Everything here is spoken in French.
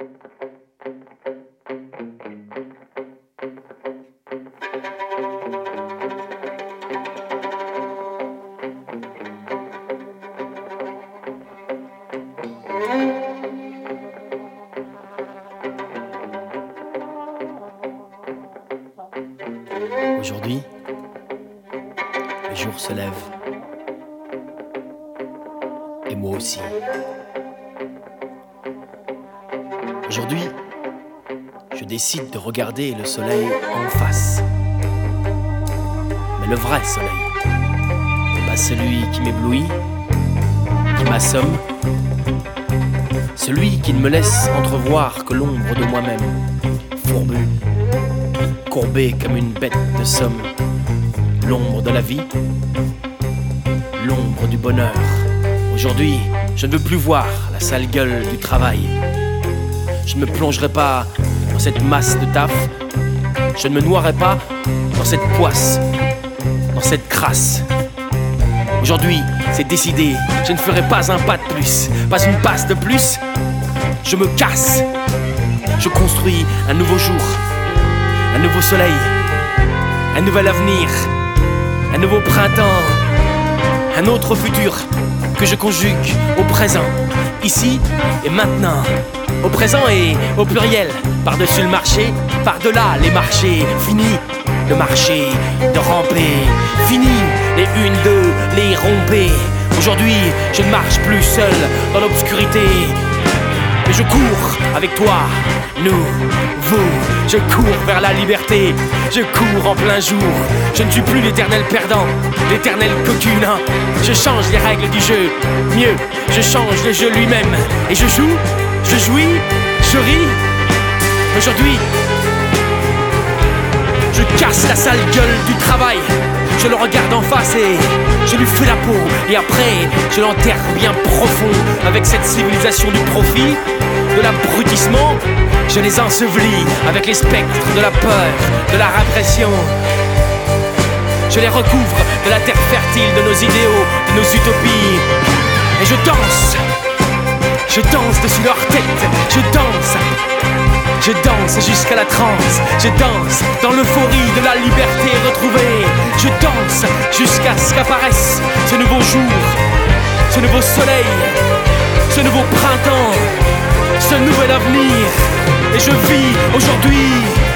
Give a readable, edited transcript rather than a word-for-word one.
Aujourd'hui, le jour se lève. Et moi aussi. Aujourd'hui, je décide de regarder le soleil en face. Mais le vrai soleil. Pas celui qui m'éblouit, qui m'assomme. Celui qui ne me laisse entrevoir que l'ombre de moi-même, fourbu, courbé comme une bête de somme. L'ombre de la vie, l'ombre du bonheur. Aujourd'hui, je ne veux plus voir la sale gueule du travail. Je ne me plongerai pas dans cette masse de taf. Je ne me noierai pas dans cette poisse, dans cette crasse. Aujourd'hui, c'est décidé, je ne ferai pas un pas de plus, pas une passe de plus. Je me casse. Je construis un nouveau jour, un nouveau soleil, un nouvel avenir, un nouveau printemps, un autre futur que je conjugue au présent, ici et maintenant. Au présent et au pluriel, par-dessus le marché, par-delà les marchés. Fini le marché de ramper, fini les une, deux, les romper. Aujourd'hui, je ne marche plus seul dans l'obscurité, mais je cours avec toi, nous, vous. Je cours vers la liberté, je cours en plein jour. Je ne suis plus l'éternel perdant, l'éternel cocu, non. Je change les règles du jeu, mieux, je change le jeu lui-même. Et je joue, je jouis, je ris. Aujourd'hui, je casse la sale gueule du travail. Je le regarde en face et je lui fais la peau. Et après, je l'enterre bien profond avec cette civilisation du profit, de l'abrutissement. Je les ensevelis avec les spectres de la peur, de la répression. Je les recouvre de la terre fertile de nos idéaux, de nos utopies. Et je danse dessus leur tête. Je danse jusqu'à la transe. Je danse dans l'euphorie de la liberté retrouvée. Je danse jusqu'à ce qu'apparaisse ce nouveau jour, ce nouveau soleil, ce nouveau printemps, ce nouvel avenir. Et je vis aujourd'hui